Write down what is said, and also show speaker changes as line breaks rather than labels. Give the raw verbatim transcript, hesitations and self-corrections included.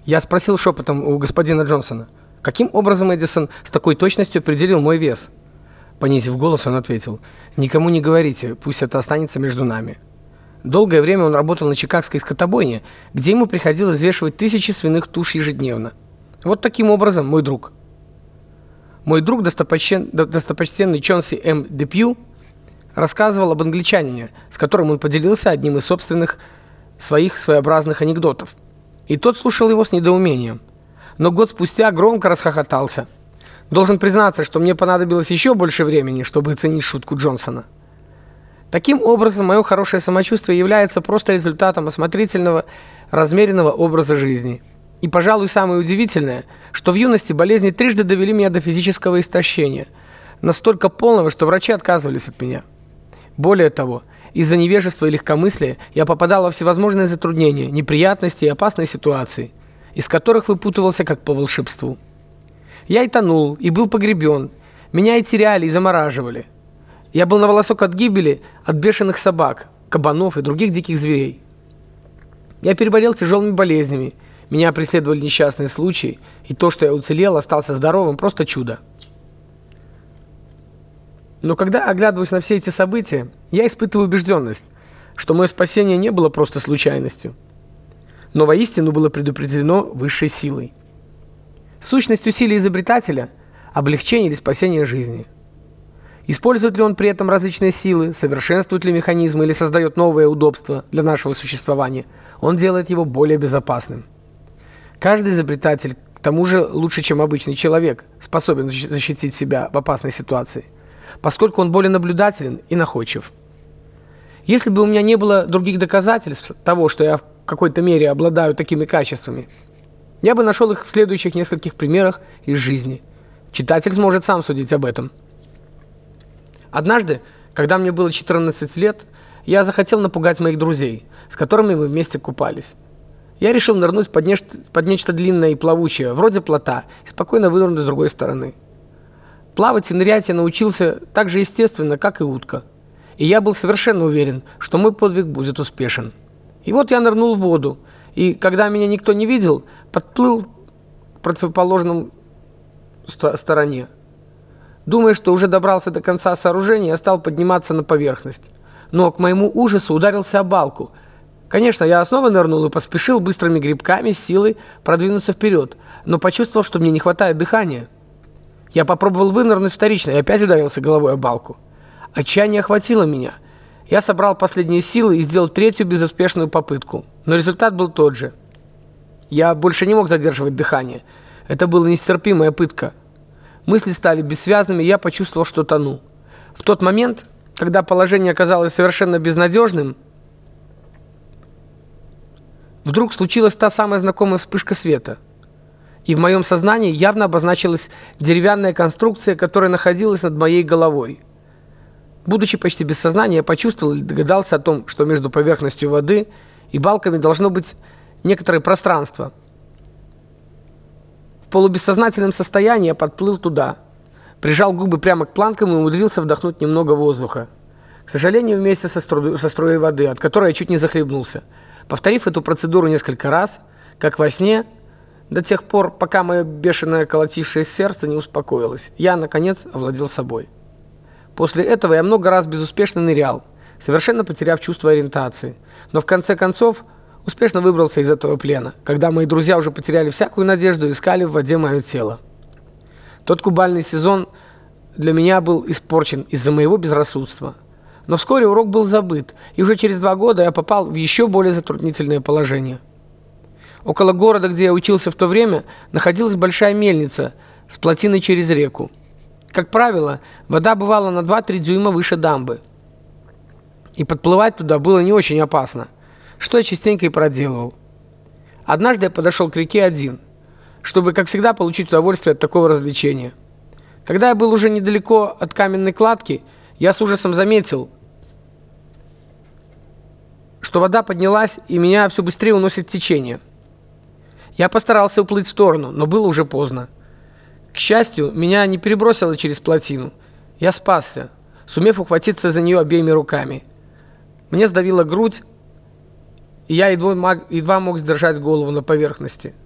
Я спросил шепотом у господина Джонсона: «Каким образом Эдисон с такой точностью определил мой вес?» Понизив голос, он ответил: «Никому не говорите, пусть это останется между нами». Долгое время он работал на чикагской скотобойне, где ему приходилось взвешивать тысячи свиных туш ежедневно. Вот таким образом, мой друг. Мой друг, достопочтен... достопочтенный Чонси М. Депью, рассказывал об англичанине, с которым он поделился одним из собственных своих своеобразных анекдотов. И тот слушал его с недоумением, но год спустя громко расхохотался. Должен признаться, что мне понадобилось еще больше времени, чтобы оценить шутку Джонсона. Таким образом, мое хорошее самочувствие является просто результатом осмотрительного, размеренного образа жизни. И, пожалуй, самое удивительное, что в юности болезни трижды довели меня до физического истощения, настолько полного, что врачи отказывались от меня. Более того, из-за невежества и легкомыслия я попадал во всевозможные затруднения, неприятности и опасные ситуации, из которых выпутывался как по волшебству. Я и тонул, и был погребен, меня и теряли, и замораживали. Я был на волосок от гибели от бешеных собак, кабанов и других диких зверей. Я переболел тяжелыми болезнями, меня преследовали несчастные случаи, и то, что я уцелел, остался здоровым, просто чудо. Но когда оглядываюсь на все эти события, я испытываю убежденность, что мое спасение не было просто случайностью, но воистину было предопределено высшей силой. Сущность усилий изобретателя – облегчение или спасение жизни. Использует ли он при этом различные силы, совершенствует ли механизмы или создает новые удобства для нашего существования, он делает его более безопасным. Каждый изобретатель, к тому же лучше, чем обычный человек, способен защитить себя в опасной ситуации, поскольку он более наблюдателен и находчив. Если бы у меня не было других доказательств того, что я в какой-то мере обладаю такими качествами, я бы нашел их в следующих нескольких примерах из жизни. Читатель сможет сам судить об этом. Однажды, когда мне было четырнадцать лет, я захотел напугать моих друзей, с которыми мы вместе купались. Я решил нырнуть под нечто, под нечто длинное и плавучее, вроде плота, и спокойно вынырнуть с другой стороны. Плавать и нырять я научился так же естественно, как и утка. И я был совершенно уверен, что мой подвиг будет успешен. И вот я нырнул в воду, и, когда меня никто не видел, подплыл к противоположной стороне. Думая, что уже добрался до конца сооружения, я стал подниматься на поверхность. Но, к моему ужасу, ударился о балку. Конечно, я снова нырнул и поспешил быстрыми грибками с силой продвинуться вперед, но почувствовал, что мне не хватает дыхания. Я попробовал вынырнуть вторично и опять ударился головой о балку. Отчаяние охватило меня. Я собрал последние силы и сделал третью безуспешную попытку. Но результат был тот же. Я больше не мог задерживать дыхание. Это была нестерпимая пытка. Мысли стали бессвязными, и я почувствовал, что тону. В тот момент, когда положение оказалось совершенно безнадежным, вдруг случилась та самая знакомая вспышка света. И в моем сознании явно обозначилась деревянная конструкция, которая находилась над моей головой. Будучи почти без сознания, я почувствовал и догадался о том, что между поверхностью воды и балками должно быть некоторое пространство. В полубессознательном состоянии я подплыл туда, прижал губы прямо к планкам и умудрился вдохнуть немного воздуха. К сожалению, вместе со, стру... со струей воды, от которой я чуть не захлебнулся. Повторив эту процедуру несколько раз, как во сне, до тех пор, пока мое бешеное колотившееся сердце не успокоилось, я, наконец, овладел собой. После этого я много раз безуспешно нырял, совершенно потеряв чувство ориентации, но в конце концов успешно выбрался из этого плена, когда мои друзья уже потеряли всякую надежду и искали в воде мое тело. Тот купальный сезон для меня был испорчен из-за моего безрассудства. Но вскоре урок был забыт, и уже через два года я попал в еще более затруднительное положение. Около города, где я учился в то время, находилась большая мельница с плотиной через реку. Как правило, вода бывала на два-три дюйма выше дамбы. И подплывать туда было не очень опасно, что я частенько и проделывал. Однажды я подошел к реке один, чтобы, как всегда, получить удовольствие от такого развлечения. Когда я был уже недалеко от каменной кладки, я с ужасом заметил, что вода поднялась, и меня все быстрее уносит течение. Я постарался уплыть в сторону, но было уже поздно. К счастью, меня не перебросило через плотину. Я спасся, сумев ухватиться за нее обеими руками. Мне сдавило грудь, и я едва мог, едва мог сдержать голову на поверхности.